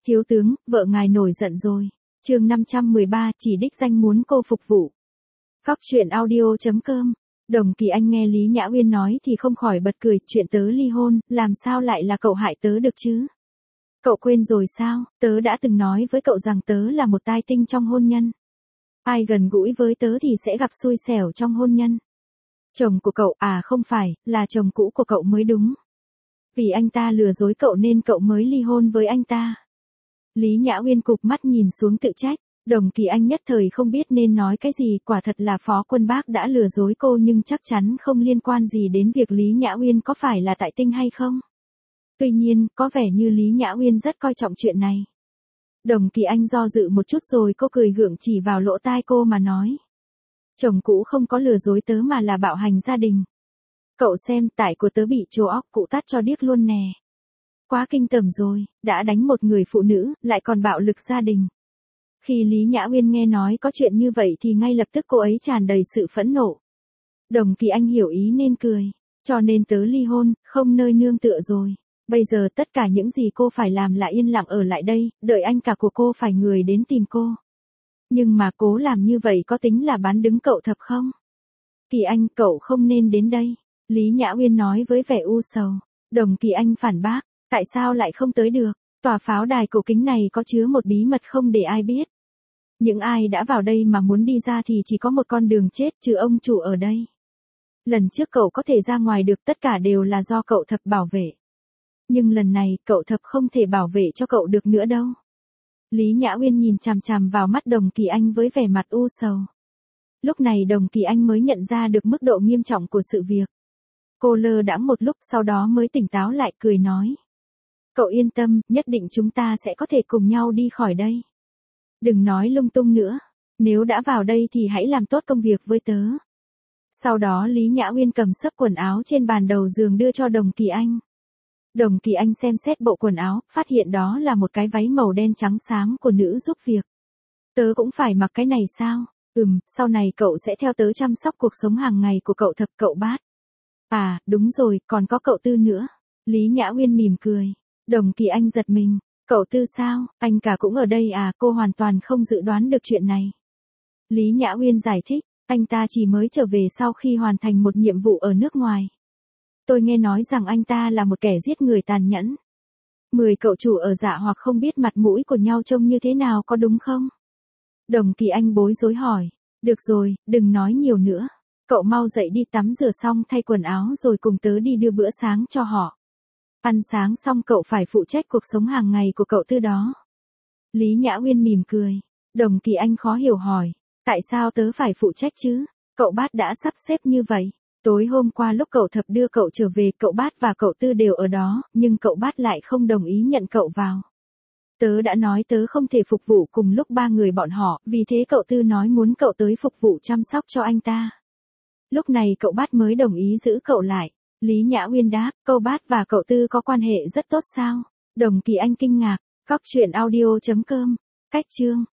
Thiếu tướng, vợ ngài nổi giận rồi. Chương 513, chỉ đích danh muốn cô phục vụ. Góc truyện audio.com. Đồng Kỳ Anh nghe Lý Nhã Uyên nói thì không khỏi bật cười, chuyện tớ ly hôn, làm sao lại là cậu hại tớ được chứ? Cậu quên rồi sao, tớ đã từng nói với cậu rằng tớ là một tai tinh trong hôn nhân. Ai gần gũi với tớ thì sẽ gặp xui xẻo trong hôn nhân. Chồng của cậu, à không phải, là chồng cũ của cậu mới đúng. Vì anh ta lừa dối cậu nên cậu mới ly hôn với anh ta. Lý Nhã Uyên cụp mắt nhìn xuống tự trách. Đồng Kỳ Anh nhất thời không biết nên nói cái gì, quả thật là Phó Quân Bác đã lừa dối cô nhưng chắc chắn không liên quan gì đến việc Lý Nhã Uyên có phải là tại tinh hay không. Tuy nhiên, có vẻ như Lý Nhã Uyên rất coi trọng chuyện này. Đồng Kỳ Anh do dự một chút rồi cô cười gượng chỉ vào lỗ tai cô mà nói. Chồng cũ không có lừa dối tớ mà là bạo hành gia đình. Cậu xem, tải của tớ bị trồ óc cụ tát cho điếc luôn nè. Quá kinh tởm rồi, đã đánh một người phụ nữ, lại còn bạo lực gia đình. Khi Lý Nhã Uyên nghe nói có chuyện như vậy thì ngay lập tức cô ấy tràn đầy sự phẫn nộ. Đồng Kỳ Anh hiểu ý nên cười. Cho nên tớ ly hôn, không nơi nương tựa rồi. Bây giờ tất cả những gì cô phải làm là yên lặng ở lại đây, đợi anh cả của cô phải người đến tìm cô. Nhưng mà cố làm như vậy có tính là bán đứng cậu thật không? Kỳ Anh, cậu không nên đến đây. Lý Nhã Uyên nói với vẻ u sầu. Đồng Kỳ Anh phản bác, tại sao lại không tới được? Tòa pháo đài cổ kính này có chứa một bí mật không để ai biết. Những ai đã vào đây mà muốn đi ra thì chỉ có một con đường chết trừ ông chủ ở đây. Lần trước cậu có thể ra ngoài được tất cả đều là do cậu Thập bảo vệ. Nhưng lần này cậu Thập không thể bảo vệ cho cậu được nữa đâu. Lý Nhã Uyên nhìn chằm chằm vào mắt Đồng Kỳ Anh với vẻ mặt u sầu. Lúc này Đồng Kỳ Anh mới nhận ra được mức độ nghiêm trọng của sự việc. Cô lơ đãng một lúc sau đó mới tỉnh táo lại cười nói. Cậu yên tâm, nhất định chúng ta sẽ có thể cùng nhau đi khỏi đây. Đừng nói lung tung nữa. Nếu đã vào đây thì hãy làm tốt công việc với tớ. Sau đó Lý Nhã Uyên cầm xấp quần áo trên bàn đầu giường đưa cho Đồng Kỳ Anh. Đồng Kỳ Anh xem xét bộ quần áo, phát hiện đó là một cái váy màu đen trắng xám của nữ giúp việc. Tớ cũng phải mặc cái này sao? Sau này cậu sẽ theo tớ chăm sóc cuộc sống hàng ngày của cậu Thập, cậu Bát. À, đúng rồi, còn có cậu Tư nữa. Lý Nhã Uyên mỉm cười. Đồng Kỳ Anh giật mình. Cậu Tư sao, anh cả cũng ở đây à? Cô hoàn toàn không dự đoán được chuyện này. Lý Nhã Uyên giải thích, anh ta chỉ mới trở về sau khi hoàn thành một nhiệm vụ ở nước ngoài. Tôi nghe nói rằng anh ta là một kẻ giết người tàn nhẫn. 10 cậu chủ ở Dạ Hoặc không biết mặt mũi của nhau trông như thế nào có đúng không? Đồng Kỳ Anh bối rối hỏi. Được rồi, đừng nói nhiều nữa. Cậu mau dậy đi tắm rửa xong thay quần áo rồi cùng tớ đi đưa bữa sáng cho họ. Ăn sáng xong cậu phải phụ trách cuộc sống hàng ngày của cậu Tư đó. Lý Nhã Uyên mỉm cười. Đồng Kỳ Anh khó hiểu hỏi. Tại sao tớ phải phụ trách chứ? Cậu Bát đã sắp xếp như vậy. Tối hôm qua lúc cậu Thập đưa cậu trở về, cậu Bát và cậu Tư đều ở đó, nhưng cậu Bát lại không đồng ý nhận cậu vào. Tớ đã nói tớ không thể phục vụ cùng lúc 3 người bọn họ, vì thế cậu Tư nói muốn cậu tới phục vụ chăm sóc cho anh ta. Lúc này cậu Bát mới đồng ý giữ cậu lại. Lý Nhã Uyên đáp, cậu Bát và cậu Tư có quan hệ rất tốt sao? Đồng Kỳ Anh kinh ngạc. Góc truyện audio.com. Cách chương